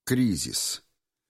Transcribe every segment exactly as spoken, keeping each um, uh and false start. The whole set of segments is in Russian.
Кризис.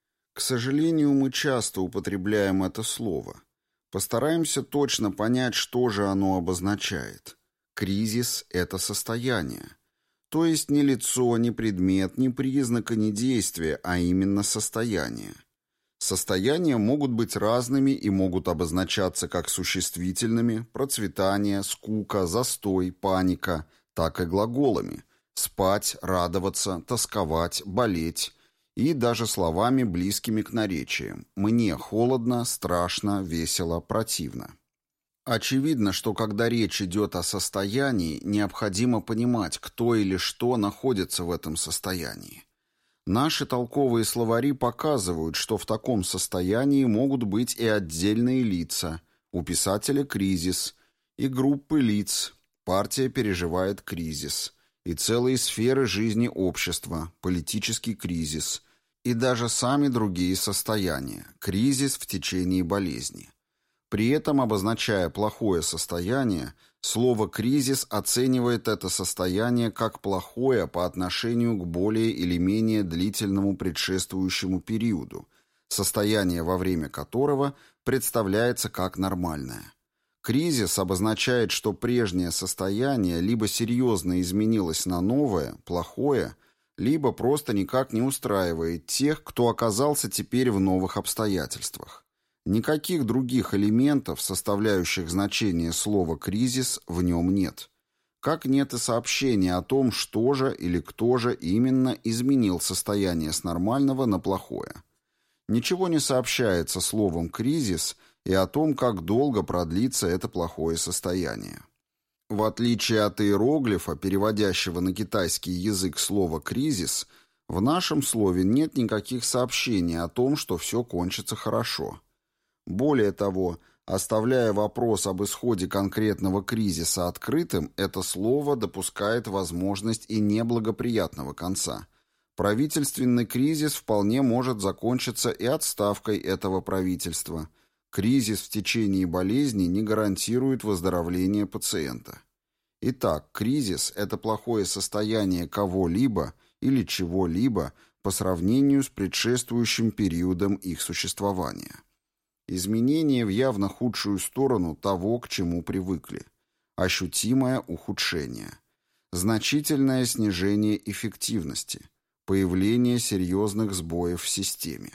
К сожалению, мы часто употребляем это слово. Постараемся точно понять, что же оно обозначает. Кризис – это состояние. То есть не лицо, не предмет, не признак и не действие, а именно состояние. Состояния могут быть разными и могут обозначаться как существительными – процветание, скука, застой, паника, так и глаголами – спать, радоваться, тосковать, болеть – и даже словами, близкими к наречиям. Мне холодно, страшно, весело, противно. Очевидно, что когда речь идет о состоянии, необходимо понимать, кто или что находится в этом состоянии. Наши толковые словари показывают, что в таком состоянии могут быть и отдельные лица, у писателя кризис, и группы лиц, партия переживает кризис, и целые сферы жизни общества, политический кризис, и даже сами другие состояния, кризис в течение болезни. При этом, обозначая плохое состояние, слово «кризис» оценивает это состояние как плохое по отношению к более или менее длительному предшествующему периоду, состояние во время которого представляется как нормальное. Кризис обозначает, что прежнее состояние либо серьезно изменилось на новое, плохое, либо просто никак не устраивает тех, кто оказался теперь в новых обстоятельствах. Никаких других элементов, составляющих значение слова «кризис», в нем нет. Как нет и сообщения о том, что же или кто же именно изменил состояние с нормального на плохое. Ничего не сообщается словом «кризис» и о том, как долго продлится это плохое состояние. В отличие от иероглифа, переводящего на китайский язык слово «кризис», в нашем слове нет никаких сообщений о том, что все кончится хорошо. Более того, оставляя вопрос об исходе конкретного кризиса открытым, это слово допускает возможность и неблагоприятного конца. Правительственный кризис вполне может закончиться и отставкой этого правительства. Кризис в течение болезни не гарантирует выздоровление пациента. Итак, кризис – это плохое состояние кого-либо или чего-либо по сравнению с предшествующим периодом их существования. Изменение в явно худшую сторону того, к чему привыкли. Ощутимое ухудшение. Значительное снижение эффективности. Появление серьезных сбоев в системе.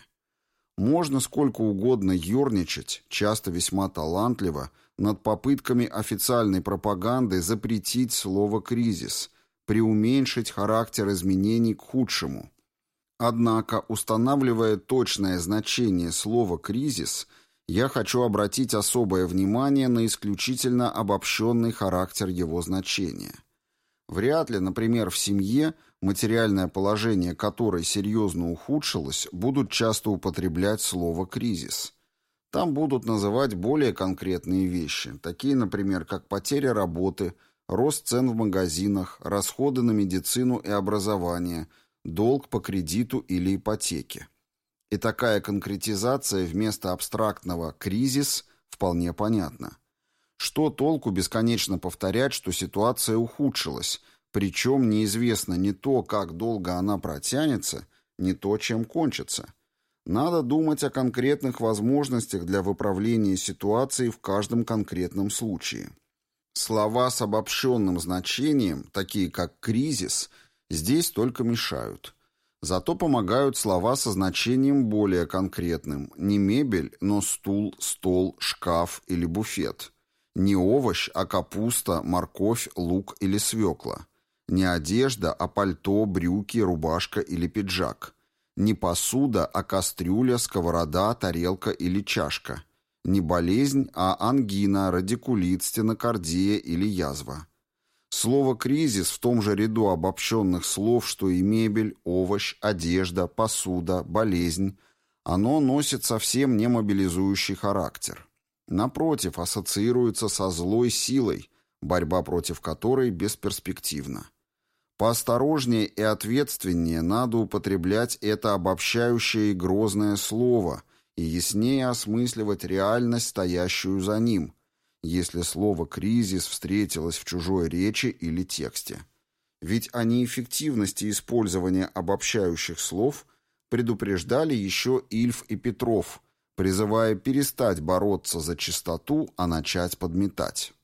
Можно сколько угодно ерничать, часто весьма талантливо, над попытками официальной пропаганды запретить слово «кризис», преуменьшить характер изменений к худшему. Однако, устанавливая точное значение слова «кризис», я хочу обратить особое внимание на исключительно обобщенный характер его значения. Вряд ли, например, в семье, материальное положение которой серьезно ухудшилось, будут часто употреблять слово «кризис». Там будут называть более конкретные вещи, такие, например, как потеря работы, рост цен в магазинах, расходы на медицину и образование, долг по кредиту или ипотеке. И такая конкретизация вместо абстрактного «кризис» вполне понятна. Что толку бесконечно повторять, что ситуация ухудшилась, причем неизвестно ни то, как долго она протянется, ни то, чем кончится. Надо думать о конкретных возможностях для выправления ситуации в каждом конкретном случае. Слова с обобщенным значением, такие как «кризис», здесь только мешают. Зато помогают слова со значением более конкретным. Не мебель, но стул, стол, шкаф или буфет. Не овощ, а капуста, морковь, лук или свекла. Не одежда, а пальто, брюки, рубашка или пиджак. Не посуда, а кастрюля, сковорода, тарелка или чашка. Не болезнь, а ангина, радикулит, стенокардия или язва. Слово «кризис» в том же ряду обобщенных слов, что и мебель, овощ, одежда, посуда, болезнь, оно носит совсем не мобилизующий характер. Напротив, ассоциируется со злой силой, борьба против которой бесперспективна. Поосторожнее и ответственнее надо употреблять это обобщающее и грозное слово и яснее осмысливать реальность, стоящую за ним, если слово «кризис» встретилось в чужой речи или тексте. Ведь о неэффективности использования обобщающих слов предупреждали еще Ильф и Петров, призывая перестать бороться за чистоту, а начать подметать.